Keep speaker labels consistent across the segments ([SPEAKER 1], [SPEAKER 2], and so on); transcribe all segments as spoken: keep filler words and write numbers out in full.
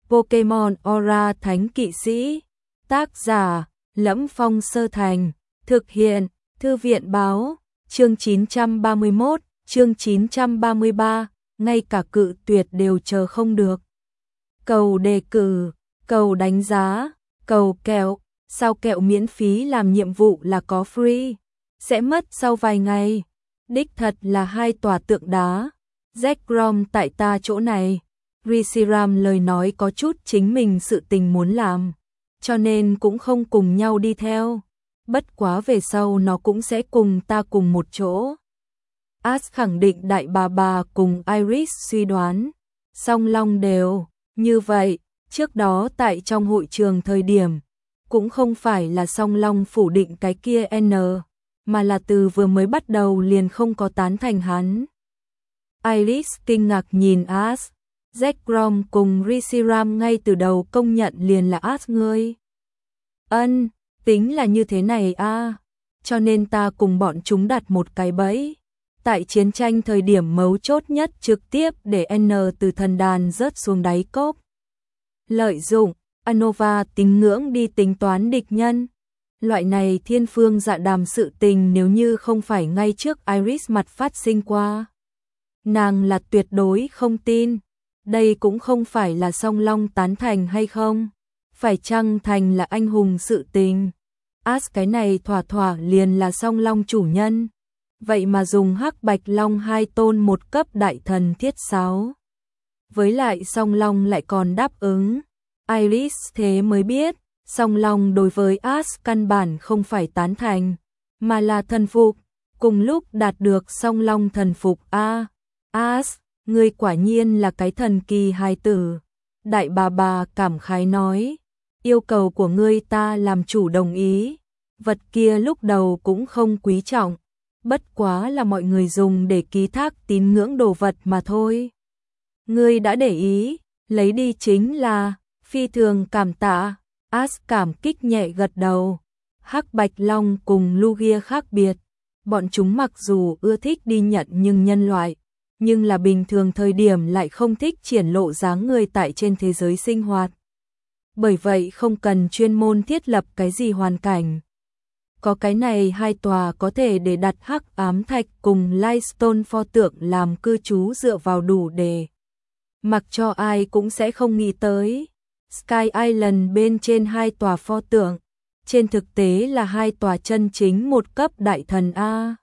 [SPEAKER 1] Pokemon Aura Thánh Kỵ Sĩ. Tác giả Lẫm Phong Sơ Thành. Thực hiện Thư viện Báo. Chương chín trăm ba mươi mốt, chương chín trăm ba mươi ba, ngay cả cự tuyệt đều chờ không được. Cầu đề cử, cầu đánh giá, cầu kẹo, sao kẹo miễn phí làm nhiệm vụ là có free, sẽ mất sau vài ngày. Đích thật là hai tòa tượng đá. Zekrom tại ta chỗ này. Reshiram lời nói có chút chính mình sự tình muốn làm, cho nên cũng không cùng nhau đi theo. Bất quá về sau nó cũng sẽ cùng ta cùng một chỗ. Ash khẳng định đại bà bà cùng Iris suy đoán. Song Long đều như vậy. Trước đó tại trong hội trường thời điểm, cũng không phải là Song Long phủ định cái kia N, mà là từ vừa mới bắt đầu liền không có tán thành hắn. Iris kinh ngạc nhìn Ash. Zekrom cùng Reshiram ngay từ đầu công nhận liền là Ash ngươi. Ân, tính là như thế này a, à. Cho nên ta cùng bọn chúng đặt một cái bẫy. Tại chiến tranh thời điểm mấu chốt nhất trực tiếp để N từ thần đàn rớt xuống đáy cốc. Lợi dụng Anova tín ngưỡng đi tính toán địch nhân. Loại này thiên phương dạ đàm sự tình nếu như không phải ngay trước Iris mặt phát sinh qua, nàng là tuyệt đối không tin. Đây cũng không phải là Song Long tán thành hay không, phải chăng thành là anh hùng sự tình. Ash cái này thỏa thỏa liền là Song Long chủ nhân. Vậy mà dùng hắc bạch long hai tôn một cấp đại thần thiết sáo. Với lại Song Long lại còn đáp ứng. Iris thế mới biết, Song Long đối với Ash căn bản không phải tán thành, mà là thần phục. Cùng lúc đạt được Song Long thần phục a. Ash, ngươi quả nhiên là cái thần kỳ hài tử. Đại bà bà cảm khái nói, yêu cầu của ngươi ta làm chủ đồng ý. Vật kia lúc đầu cũng không quý trọng, bất quá là mọi người dùng để ký thác tín ngưỡng đồ vật mà thôi. Ngươi đã để ý, lấy đi chính là, phi thường cảm tạ. Ash cảm kích nhẹ gật đầu. Hắc Bạch Long cùng Lugia khác biệt, bọn chúng mặc dù ưa thích đi nhận nhưng nhân loại, nhưng là bình thường thời điểm lại không thích triển lộ dáng người tại trên thế giới sinh hoạt. Bởi vậy không cần chuyên môn thiết lập cái gì hoàn cảnh. Có cái này hai tòa có thể để đặt hắc ám thạch cùng Lightstone pho tượng làm cư trú dựa vào đủ để mặc cho ai cũng sẽ không nghĩ tới. Sky Island bên trên hai tòa pho tượng, trên thực tế là hai tòa chân chính một cấp đại thần A.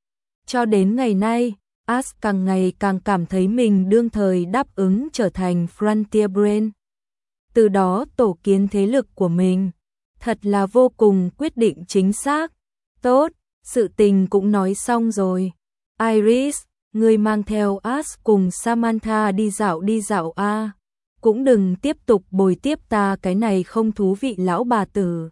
[SPEAKER 1] Cho đến ngày nay, Ash càng ngày càng cảm thấy mình đương thời đáp ứng trở thành Frontier Brain. Từ đó tổ kiến thế lực của mình, thật là vô cùng quyết định chính xác. Tốt, sự tình cũng nói xong rồi. Iris, ngươi mang theo Ash cùng Samantha đi dạo đi dạo a, cũng đừng tiếp tục bồi tiếp ta cái này không thú vị lão bà tử.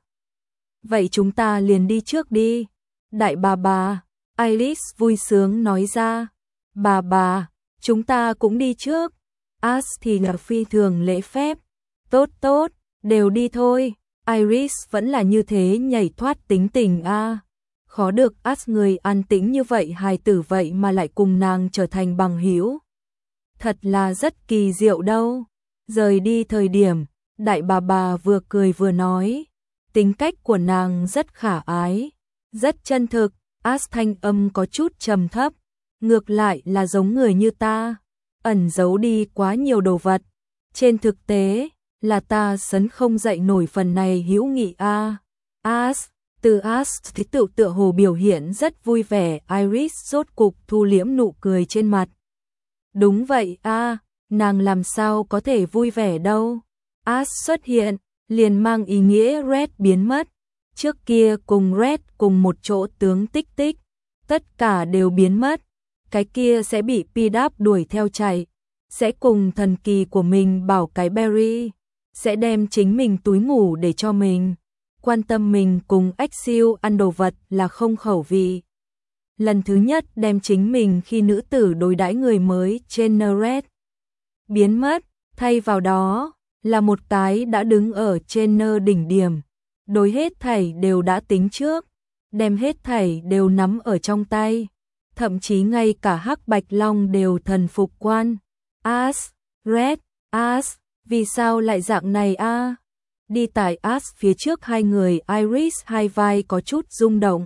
[SPEAKER 1] Vậy chúng ta liền đi trước đi. Đại bà bà, Iris vui sướng nói ra. Bà bà, chúng ta cũng đi trước. Ash thì là phi thường lễ phép. Tốt tốt, đều đi thôi. Iris vẫn là như thế nhảy thoát tính tình a. À. Khó được Ash người an tĩnh như vậy hài tử vậy mà lại cùng nàng trở thành bằng hữu. Thật là rất kỳ diệu đâu. Rời đi thời điểm, đại bà bà vừa cười vừa nói. Tính cách của nàng rất khả ái, rất chân thực. Ash thanh âm có chút trầm thấp. Ngược lại là giống người như ta, ẩn giấu đi quá nhiều đồ vật. Trên thực tế, là ta sấn không dậy nổi phần này hữu nghị a. Ash, từ Ash thì tự tựa hồ biểu hiện rất vui vẻ. Iris rốt cục thu liễm nụ cười trên mặt. Đúng vậy a, nàng làm sao có thể vui vẻ đâu. Ash xuất hiện, liền mang ý nghĩa Red biến mất. Trước kia cùng Red cùng một chỗ tướng tích tích, tất cả đều biến mất. Cái kia sẽ bị Pidap đuổi theo chạy, sẽ cùng thần kỳ của mình bảo cái Berry, sẽ đem chính mình túi ngủ để cho mình, quan tâm mình cùng Axel ăn đồ vật là không khẩu vị. Lần thứ nhất đem chính mình khi nữ tử đối đãi người mới trên Red biến mất, thay vào đó là một cái đã đứng ở trên nơ đỉnh điểm, đối hết thảy đều đã tính trước, đem hết thảy đều nắm ở trong tay. Thậm chí ngay cả hắc bạch long đều thần phục quan. Ash, Red, Ash, Vì sao lại dạng này a? Đi tại Ash phía trước hai người Iris hai vai có chút rung động.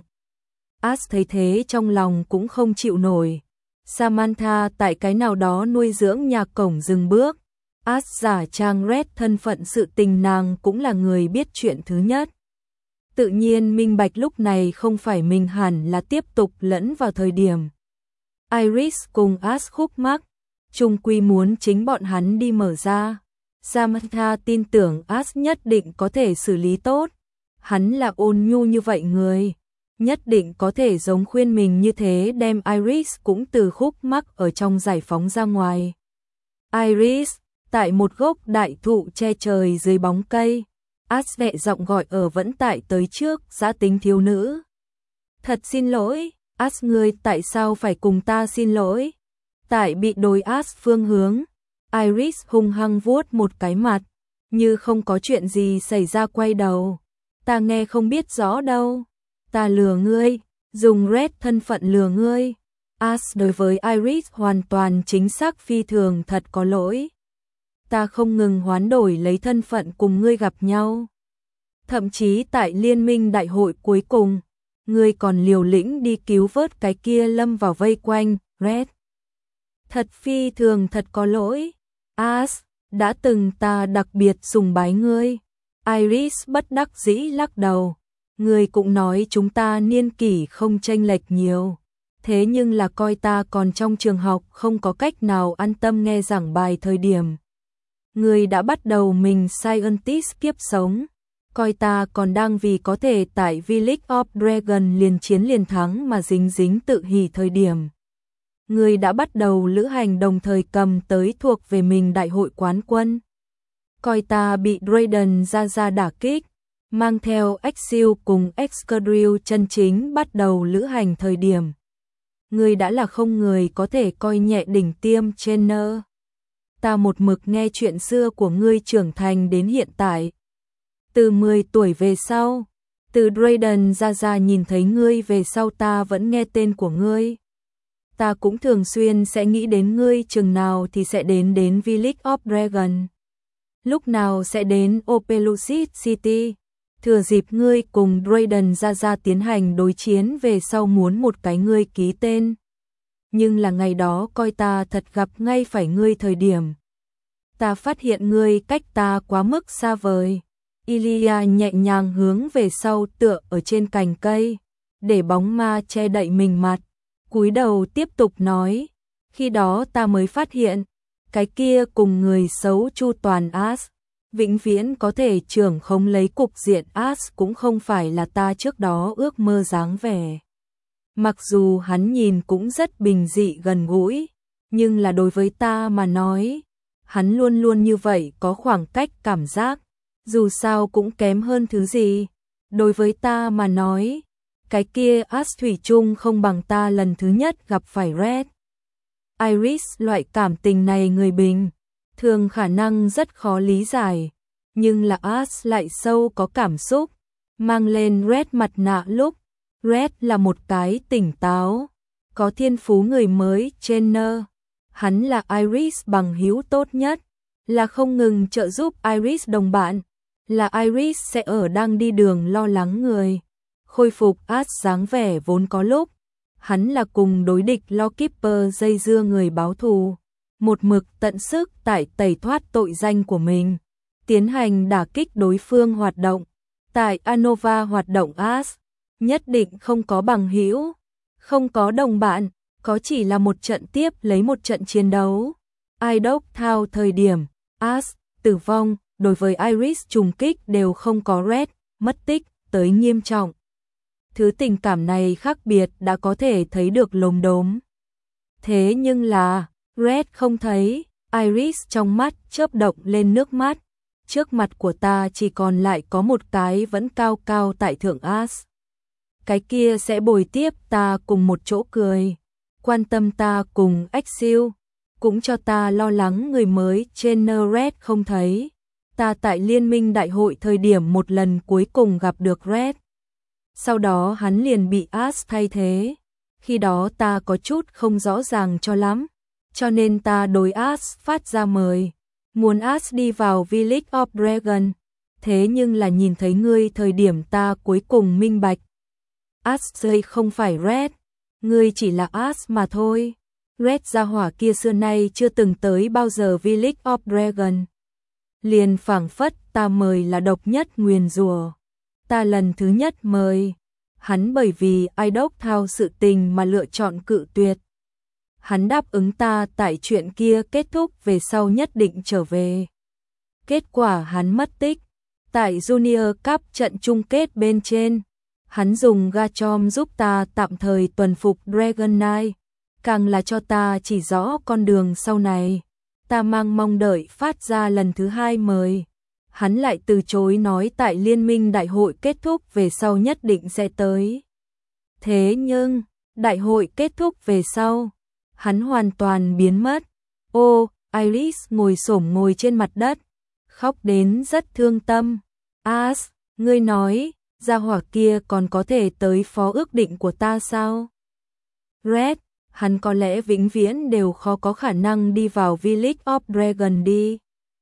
[SPEAKER 1] Ash thấy thế trong lòng cũng không chịu nổi. Samantha tại cái nào đó nuôi dưỡng nhà cổng dừng bước. Ash giả trang Red thân phận sự tình nàng cũng là người biết chuyện thứ nhất. Tự nhiên minh bạch lúc này không phải mình hẳn là tiếp tục lẫn vào thời điểm. Iris cùng Ash khúc mắc, chung quy muốn chính bọn hắn đi mở ra. Samantha tin tưởng Ash nhất định có thể xử lý tốt. Hắn là ôn nhu như vậy người, nhất định có thể giống khuyên mình như thế đem Iris cũng từ khúc mắc ở trong giải phóng ra ngoài. Iris, tại một gốc đại thụ che trời dưới bóng cây, Ash vẹ giọng gọi ở vẫn tại tới trước giã tính thiếu nữ. Thật xin lỗi, Ash ngươi tại sao phải cùng ta xin lỗi? Tại bị đối Ash phương hướng, Iris hung hăng vuốt một cái mặt, như không có chuyện gì xảy ra quay đầu. Ta nghe không biết rõ đâu, ta lừa ngươi, dùng Red thân phận lừa ngươi. Ash đối với Iris hoàn toàn chính xác phi thường thật có lỗi. Ta không ngừng hoán đổi lấy thân phận cùng ngươi gặp nhau. Thậm chí tại liên minh đại hội cuối cùng, ngươi còn liều lĩnh đi cứu vớt cái kia lâm vào vây quanh, Red. Thật phi thường thật có lỗi. Ash, đã từng ta đặc biệt sùng bái ngươi. Iris bất đắc dĩ lắc đầu. Ngươi cũng nói chúng ta niên kỷ không chênh lệch nhiều. Thế nhưng là coi ta còn trong trường học không có cách nào an tâm nghe giảng bài thời điểm. Ngươi đã bắt đầu mình scientist kiếp sống. Coi ta còn đang vì có thể tại Village of Dragon liền chiến liền thắng mà dính dính tự hỉ thời điểm. Ngươi đã bắt đầu lữ hành đồng thời cầm tới thuộc về mình đại hội quán quân. Coi ta bị Drayden ra ra đả kích, mang theo Exil cùng Excadrill chân chính bắt đầu lữ hành thời điểm. Ngươi đã là không người có thể coi nhẹ đỉnh tiêm trainer. Ta một mực nghe chuyện xưa của ngươi trưởng thành đến hiện tại. Từ mười tuổi về sau, từ Drayden ra ra nhìn thấy ngươi về sau ta vẫn nghe tên của ngươi. Ta cũng thường xuyên sẽ nghĩ đến ngươi chừng nào thì sẽ đến đến Village of Dragon. Lúc nào sẽ đến Opelucid City. Thừa dịp ngươi cùng Drayden ra ra tiến hành đối chiến về sau muốn một cái ngươi ký tên. Nhưng là ngày đó coi ta thật gặp ngay phải ngươi thời điểm. Ta phát hiện ngươi cách ta quá mức xa vời. Ilia nhẹ nhàng hướng về sau tựa ở trên cành cây, để bóng ma che đậy mình mặt. Cúi đầu tiếp tục nói, khi đó ta mới phát hiện, cái kia cùng người xấu chu toàn Ash, vĩnh viễn có thể trưởng không lấy cục diện Ash cũng không phải là ta trước đó ước mơ dáng vẻ. Mặc dù hắn nhìn cũng rất bình dị gần gũi, nhưng là đối với ta mà nói, hắn luôn luôn như vậy có khoảng cách cảm giác, dù sao cũng kém hơn thứ gì. Đối với ta mà nói, cái kia Ash thủy chung không bằng ta lần thứ nhất gặp phải Red. Iris loại cảm tình này người bình thường khả năng rất khó lý giải, nhưng là Ash lại sâu có cảm xúc. Mang lên Red mặt nạ lúc, Red là một cái tỉnh táo, có thiên phú người mới trainer. Hắn là Iris bằng hữu tốt nhất, là không ngừng trợ giúp Iris đồng bạn, là Iris sẽ ở đang đi đường lo lắng người. Khôi phục Ash dáng vẻ vốn có lúc, hắn là cùng đối địch Lawkeeper dây dưa người báo thù, một mực tận sức tại tẩy thoát tội danh của mình, tiến hành đả kích đối phương hoạt động. Tại Anova hoạt động Ash, nhất định không có bằng hữu, không có đồng bạn, có chỉ là một trận tiếp lấy một trận chiến đấu. Idok thao thời điểm, Ash, tử vong, đối với Iris trùng kích đều không có Red, mất tích, tới nghiêm trọng. Thứ tình cảm này khác biệt đã có thể thấy được lốm đốm. Thế nhưng là, Red không thấy, Iris trong mắt chớp động lên nước mắt. Trước mặt của ta chỉ còn lại có một cái vẫn cao cao tại thượng Ash. Cái kia sẽ bồi tiếp ta cùng một chỗ cười, quan tâm ta cùng Exil, cũng cho ta lo lắng người mới trên Red không thấy. Ta tại liên minh đại hội thời điểm một lần cuối cùng gặp được Red. Sau đó hắn liền bị Ash thay thế. Khi đó ta có chút không rõ ràng cho lắm, cho nên ta đối Ash phát ra mời. muốn Ash đi vào Village of Dragon, thế nhưng là nhìn thấy ngươi thời điểm ta cuối cùng minh bạch. Ash không phải Red, ngươi chỉ là Ash mà thôi. Red gia hỏa kia xưa nay chưa từng tới bao giờ Village of Dragon. Liền phảng phất ta mời là độc nhất nguyền rủa. Ta lần thứ nhất mời, hắn bởi vì ai đốc thao sự tình mà lựa chọn cự tuyệt. Hắn đáp ứng ta tại chuyện kia kết thúc về sau nhất định trở về. Kết quả hắn mất tích. Tại Junior Cup trận chung kết bên trên, hắn dùng Garchomp giúp ta tạm thời tuần phục Dragon Knight, càng là cho ta chỉ rõ con đường sau này. Ta mang mong đợi phát ra lần thứ hai mời. Hắn lại từ chối nói tại liên minh đại hội kết thúc về sau nhất định sẽ tới. Thế nhưng, đại hội kết thúc về sau, hắn hoàn toàn biến mất. Ô, Iris ngồi xổm ngồi trên mặt đất, khóc đến rất thương tâm. Ash, ngươi nói, gia hỏa kia còn có thể tới phó ước định của ta sao? Red, hắn có lẽ vĩnh viễn đều khó có khả năng đi vào Village of Dragon đi.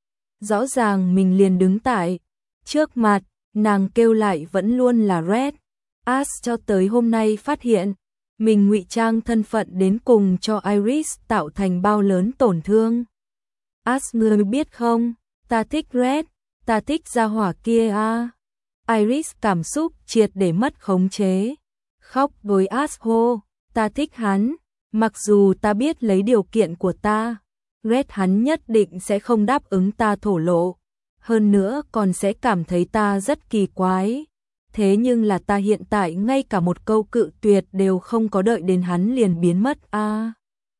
[SPEAKER 1] Rõ ràng mình liền đứng tại trước mặt, nàng kêu lại vẫn luôn là Red. Ash cho tới hôm nay phát hiện, mình ngụy trang thân phận đến cùng cho Iris tạo thành bao lớn tổn thương. Ash, ngươi biết không, ta thích Red, ta thích gia hỏa kia a. À. Iris cảm xúc triệt để mất khống chế, khóc với Ash hô, ta thích hắn, mặc dù ta biết lấy điều kiện của ta, Red hắn nhất định sẽ không đáp ứng ta thổ lộ, hơn nữa còn sẽ cảm thấy ta rất kỳ quái. Thế nhưng là ta hiện tại ngay cả một câu cự tuyệt đều không có, đợi đến hắn liền biến mất a.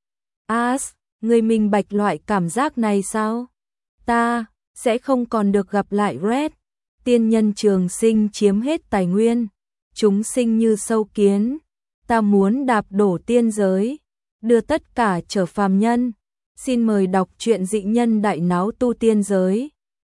[SPEAKER 1] À. Ash, người minh bạch loại cảm giác này sao? Ta sẽ không còn được gặp lại Red. Tiên nhân trường sinh chiếm hết tài nguyên, chúng sinh như sâu kiến. Ta muốn đạp đổ tiên giới, đưa tất cả trở phàm nhân. Xin mời đọc truyện Dị Nhân Đại Náo Tu Tiên Giới.